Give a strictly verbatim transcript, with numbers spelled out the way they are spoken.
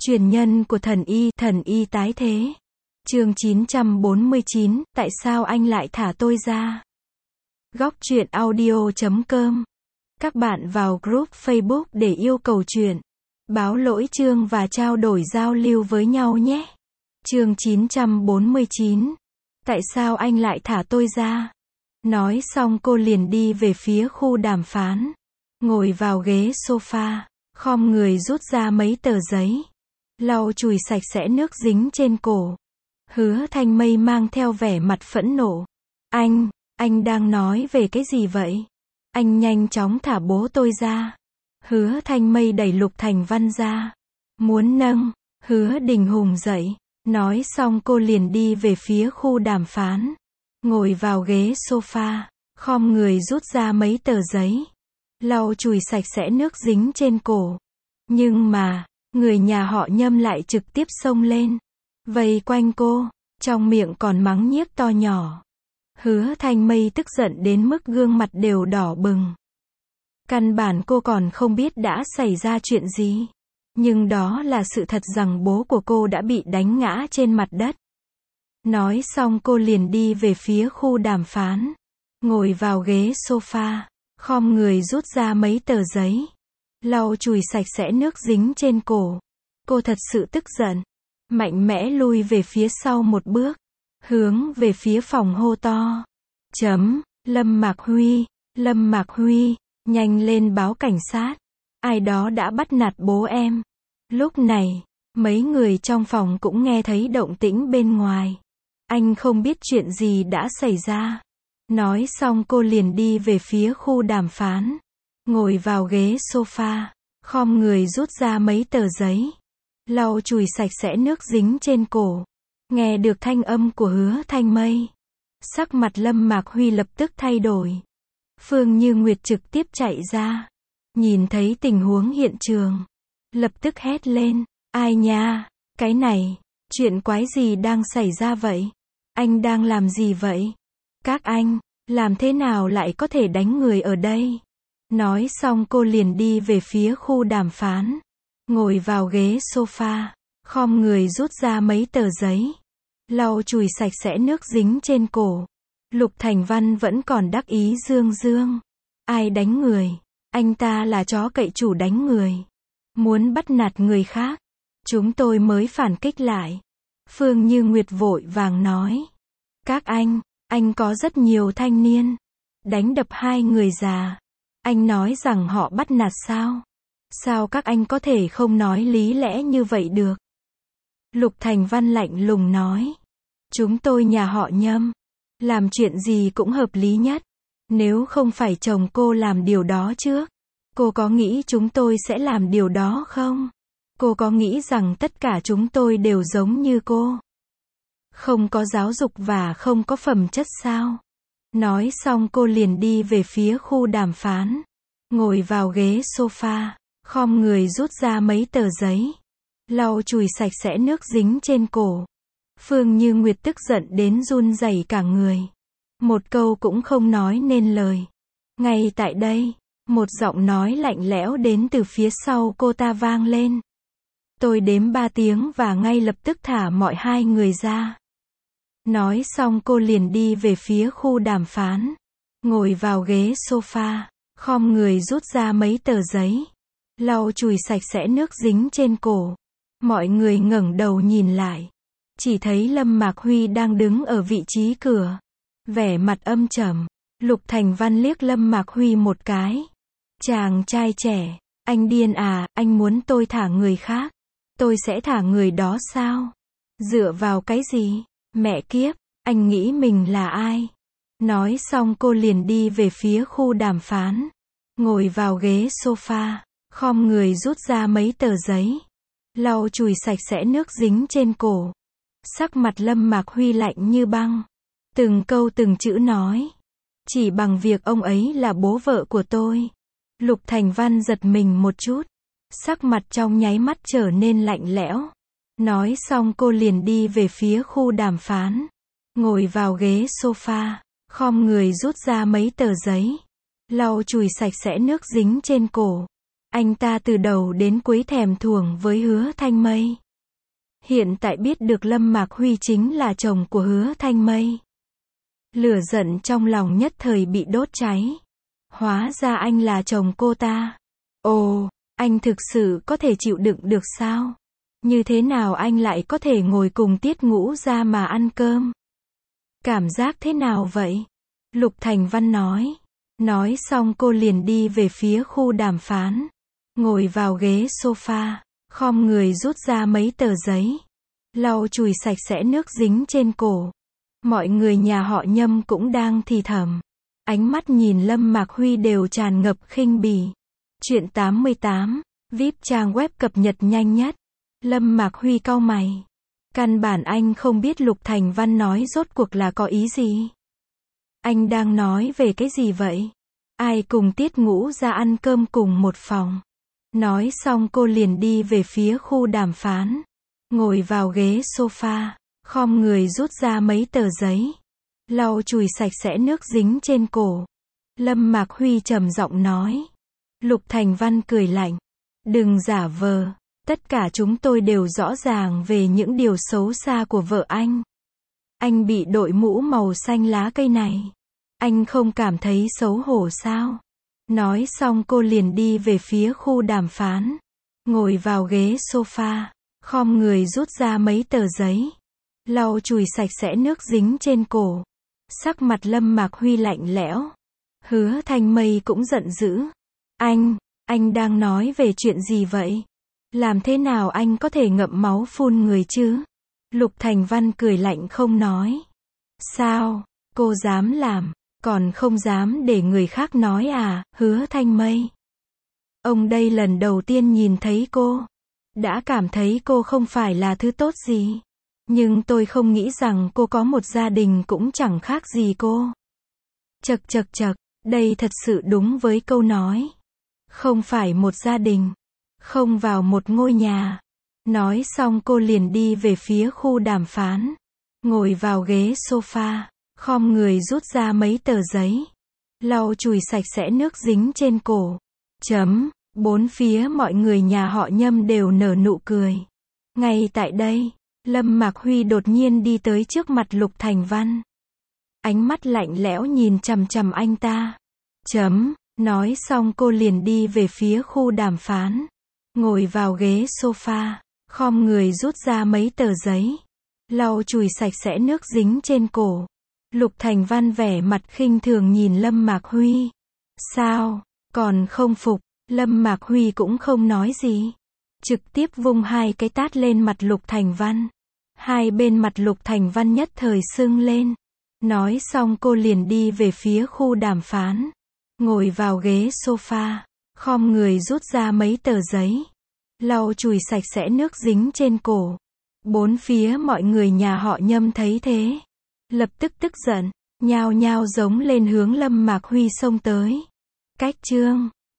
Truyền nhân của thần y, thần y tái thế. Chương chín trăm bốn mươi chín, tại sao anh lại thả tôi ra? Góc truyện audio chấm com. Các bạn vào group Facebook để yêu cầu truyện, báo lỗi chương và trao đổi giao lưu với nhau nhé. Chương chín trăm bốn mươi chín. Tại sao anh lại thả tôi ra? Nói xong cô liền đi về phía khu đàm phán. Ngồi vào ghế sofa, khom người rút ra mấy tờ giấy. Lau chùi sạch sẽ nước dính trên cổ. Hứa Thanh Mây mang theo vẻ mặt phẫn nộ. Anh, anh đang nói về cái gì vậy? Anh nhanh chóng thả bố tôi ra. Hứa Thanh Mây đẩy Lục Thành Văn ra. Muốn nâng, Hứa Đình Hùng dậy. Nói xong cô liền đi về phía khu đàm phán. Ngồi vào ghế sofa, khom người rút ra mấy tờ giấy. Lau chùi sạch sẽ nước dính trên cổ. Nhưng mà, người nhà họ Nhâm lại trực tiếp xông lên. Vây quanh cô, trong miệng còn mắng nhiếc to nhỏ. Hứa Thanh Mây tức giận đến mức gương mặt đều đỏ bừng. Căn bản cô còn không biết đã xảy ra chuyện gì. Nhưng đó là sự thật rằng bố của cô đã bị đánh ngã trên mặt đất. Nói xong cô liền đi về phía khu đàm phán. Ngồi vào ghế sofa, khom người rút ra mấy tờ giấy. Lau chùi sạch sẽ nước dính trên cổ. Cô thật sự tức giận. Mạnh mẽ lui về phía sau một bước. Hướng về phía phòng hô to. Chấm, Lâm Mạc Huy, Lâm Mạc Huy, nhanh lên báo cảnh sát. Ai đó đã bắt nạt bố em. Lúc này, mấy người trong phòng cũng nghe thấy động tĩnh bên ngoài. Anh không biết chuyện gì đã xảy ra. Nói xong cô liền đi về phía khu đàm phán. Ngồi vào ghế sofa, khom người rút ra mấy tờ giấy. Lau chùi sạch sẽ nước dính trên cổ. Nghe được thanh âm của Hứa Thanh Mây. Sắc mặt Lâm Mạc Huy lập tức thay đổi. Phương Như Nguyệt trực tiếp chạy ra. Nhìn thấy tình huống hiện trường. Lập tức hét lên. Ai nha, cái này, chuyện quái gì đang xảy ra vậy? Anh đang làm gì vậy? Các anh, làm thế nào lại có thể đánh người ở đây? Nói xong cô liền đi về phía khu đàm phán. Ngồi vào ghế sofa, khom người rút ra mấy tờ giấy. Lau chùi sạch sẽ nước dính trên cổ. Lục Thành Văn vẫn còn đắc ý dương dương. Ai đánh người? Anh ta là chó cậy chủ đánh người. Muốn bắt nạt người khác. Chúng tôi mới phản kích lại. Phương Như Nguyệt vội vàng nói. Các anh, anh có rất nhiều thanh niên. Đánh đập hai người già. Anh nói rằng họ bắt nạt sao? Sao các anh có thể không nói lý lẽ như vậy được? Lục Thành Văn lạnh lùng nói. Chúng tôi nhà họ Nhâm. Làm chuyện gì cũng hợp lý nhất. Nếu không phải chồng cô làm điều đó trước. Cô có nghĩ chúng tôi sẽ làm điều đó không? Cô có nghĩ rằng tất cả chúng tôi đều giống như cô? Không có giáo dục và không có phẩm chất sao? Nói xong cô liền đi về phía khu đàm phán. Ngồi vào ghế sofa, khom người rút ra mấy tờ giấy. Lau chùi sạch sẽ nước dính trên cổ. Phương Như Nguyệt tức giận đến run rẩy cả người. Một câu cũng không nói nên lời. Ngay tại đây, một giọng nói lạnh lẽo đến từ phía sau cô ta vang lên. Tôi đếm ba tiếng và ngay lập tức thả mọi hai người ra. Nói xong cô liền đi về phía khu đàm phán. Ngồi vào ghế sofa, khom người rút ra mấy tờ giấy. Lau chùi sạch sẽ nước dính trên cổ. Mọi người ngẩng đầu nhìn lại. Chỉ thấy Lâm Mạc Huy đang đứng ở vị trí cửa. Vẻ mặt âm trầm. Lục Thành Văn liếc Lâm Mạc Huy một cái. Chàng trai trẻ, anh điên à, anh muốn tôi thả người khác. Tôi sẽ thả người đó sao? Dựa vào cái gì? Mẹ kiếp, anh nghĩ mình là ai? Nói xong cô liền đi về phía khu đàm phán. Ngồi vào ghế sofa, khom người rút ra mấy tờ giấy. Lau chùi sạch sẽ nước dính trên cổ. Sắc mặt Lâm Mạc Huy lạnh như băng. Từng câu từng chữ nói. Chỉ bằng việc ông ấy là bố vợ của tôi. Lục Thành Văn giật mình một chút. Sắc mặt trong nháy mắt trở nên lạnh lẽo. Nói xong cô liền đi về phía khu đàm phán. Ngồi vào ghế sofa, khom người rút ra mấy tờ giấy. Lau chùi sạch sẽ nước dính trên cổ. Anh ta từ đầu đến cuối thèm thuồng với Hứa Thanh Mây. Hiện tại biết được Lâm Mạc Huy chính là chồng của Hứa Thanh Mây. Lửa giận trong lòng nhất thời bị đốt cháy. Hóa ra anh là chồng cô ta. Ồ, anh thực sự có thể chịu đựng được sao? Như thế nào anh lại có thể ngồi cùng Tiết Ngũ Gia mà ăn cơm? Cảm giác thế nào vậy? Lục Thành Văn nói. Nói xong cô liền đi về phía khu đàm phán. Ngồi vào ghế sofa, khom người rút ra mấy tờ giấy. Lau chùi sạch sẽ nước dính trên cổ. Mọi người nhà họ Nhâm cũng đang thì thầm. Ánh mắt nhìn Lâm Mạc Huy đều tràn ngập khinh bỉ. Chuyện tám mươi tám, vê i pê trang web cập nhật nhanh nhất. Lâm Mạc Huy cau mày. Căn bản anh không biết Lục Thành Văn nói rốt cuộc là có ý gì. Anh đang nói về cái gì vậy? Ai cùng Tiết Ngũ ra ăn cơm cùng một phòng? Nói xong cô liền đi về phía khu đàm phán. Ngồi vào ghế sofa, khom người rút ra mấy tờ giấy. Lau chùi sạch sẽ nước dính trên cổ. Lâm Mạc Huy trầm giọng nói. Lục Thành Văn cười lạnh. Đừng giả vờ. Tất cả chúng tôi đều rõ ràng về những điều xấu xa của vợ anh. Anh bị đội mũ màu xanh lá cây này. Anh không cảm thấy xấu hổ sao? Nói xong cô liền đi về phía khu đàm phán. Ngồi vào ghế sofa, khom người rút ra mấy tờ giấy. Lau chùi sạch sẽ nước dính trên cổ. Sắc mặt Lâm Mạc Huy lạnh lẽo. Hứa Thanh Mây cũng giận dữ. Anh, anh đang nói về chuyện gì vậy? Làm thế nào anh có thể ngậm máu phun người chứ? Lục Thành Văn cười lạnh không nói. Sao? Cô dám làm, còn không dám để người khác nói à, Hứa Thanh Mây? Ông đây lần đầu tiên nhìn thấy cô. Đã cảm thấy cô không phải là thứ tốt gì. Nhưng tôi không nghĩ rằng cô có một gia đình cũng chẳng khác gì cô. Chậc chậc chậc, đây thật sự đúng với câu nói. Không phải một gia đình. Không vào một ngôi nhà. Nói xong cô liền đi về phía khu đàm phán. Ngồi vào ghế sofa, khom người rút ra mấy tờ giấy. Lau chùi sạch sẽ nước dính trên cổ. Chấm, bốn phía mọi người nhà họ Nhâm đều nở nụ cười. Ngay tại đây, Lâm Mạc Huy đột nhiên đi tới trước mặt Lục Thành Văn. Ánh mắt lạnh lẽo nhìn chằm chằm anh ta. Chấm, nói xong cô liền đi về phía khu đàm phán. Ngồi vào ghế sofa, khom người rút ra mấy tờ giấy. Lau chùi sạch sẽ nước dính trên cổ. Lục Thành Văn vẻ mặt khinh thường nhìn Lâm Mạc Huy. Sao, còn không phục? Lâm Mạc Huy cũng không nói gì. Trực tiếp vung hai cái tát lên mặt Lục Thành Văn. Hai bên mặt Lục Thành Văn nhất thời sưng lên. Nói xong cô liền đi về phía khu đàm phán. Ngồi vào ghế sofa, khom người rút ra mấy tờ giấy. Lau chùi sạch sẽ nước dính trên cổ. Bốn phía mọi người nhà họ Nhâm thấy thế. Lập tức tức giận, nhao nhao giống lên hướng Lâm Mạc Huy xông tới. Cách chương